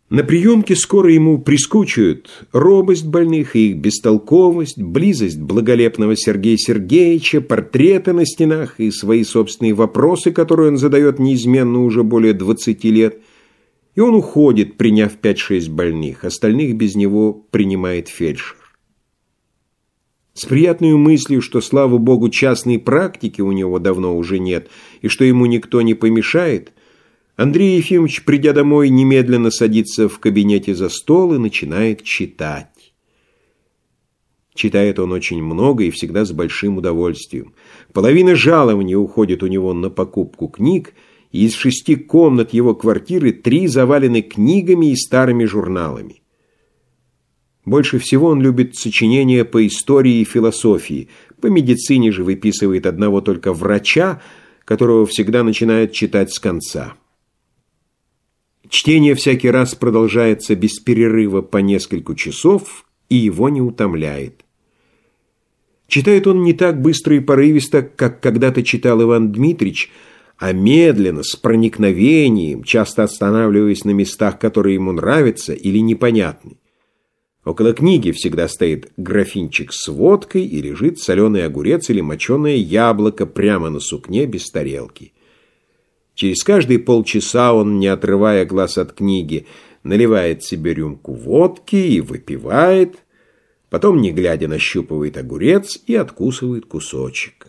На приемке скоро ему прискучают робость больных и их бестолковость, близость благолепного Сергея Сергеевича, портреты на стенах и свои собственные вопросы, которые он задает неизменно уже более 20 лет. И он уходит, приняв 5-6 больных, остальных без него принимает фельдшер. С приятной мыслью, что, слава богу, частной практики у него давно уже нет, и что ему никто не помешает, Андрей Ефимович, придя домой, немедленно садится в кабинете за стол и начинает читать. Читает он очень много и всегда с большим удовольствием. Половина жалования уходит у него на покупку книг, и из 6 комнат его квартиры 3 завалены книгами и старыми журналами. Больше всего он любит сочинения по истории и философии. По медицине же выписывает одного только врача, которого всегда начинает читать с конца. Чтение всякий раз продолжается без перерыва по несколько часов и его не утомляет. Читает он не так быстро и порывисто, как когда-то читал Иван Дмитрич, а медленно, с проникновением, часто останавливаясь на местах, которые ему нравятся или непонятны. Около книги всегда стоит графинчик с водкой и лежит соленый огурец или моченое яблоко прямо на сукне без тарелки. Через каждые полчаса он, не отрывая глаз от книги, наливает себе рюмку водки и выпивает, потом, не глядя, нащупывает огурец и откусывает кусочек.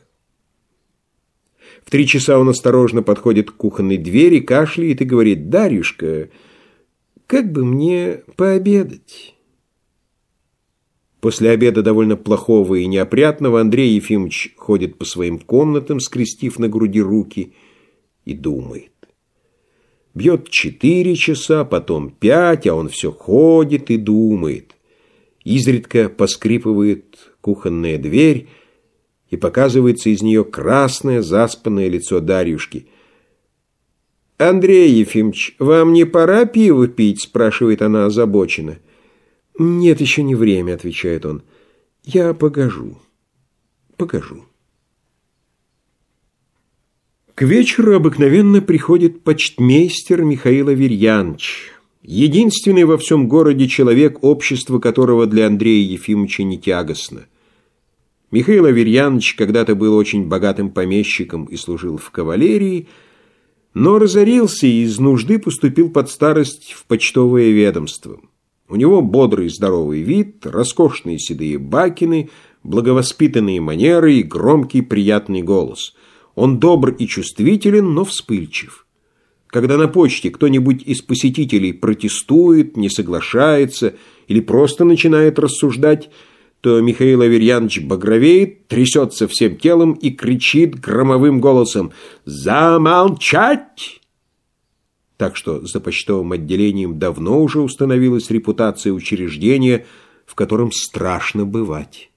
В 3 часа он осторожно подходит к кухонной двери, кашляет и говорит: «Дарюшка, как бы мне пообедать?» После обеда довольно плохого и неопрятного Андрей Ефимович ходит по своим комнатам, скрестив на груди руки, и думает. Бьет 4 часа, потом 5, а он все ходит и думает. Изредка поскрипывает кухонная дверь, и показывается из нее красное заспанное лицо Дарьюшки. «Андрей Ефимович, вам не пора пиво пить?» – спрашивает она озабоченно. «Нет, еще не время», – отвечает он. «Я погожу. К вечеру обыкновенно приходит почтмейстер Михаил Аверьяныч, единственный во всем городе человек, общество которого для Андрея Ефимовича не тягостно. Михаил Аверьяныч когда-то был очень богатым помещиком и служил в кавалерии, но разорился и из нужды поступил под старость в почтовое ведомство. У него бодрый здоровый вид, роскошные седые бакины, благовоспитанные манеры и громкий приятный голос. Он добр и чувствителен, но вспыльчив. Когда на почте кто-нибудь из посетителей протестует, не соглашается или просто начинает рассуждать, то Михаил Аверьяныч багровеет, трясется всем телом и кричит громовым голосом: «Замолчать!» Так что за почтовым отделением давно уже установилась репутация учреждения, в котором страшно бывать.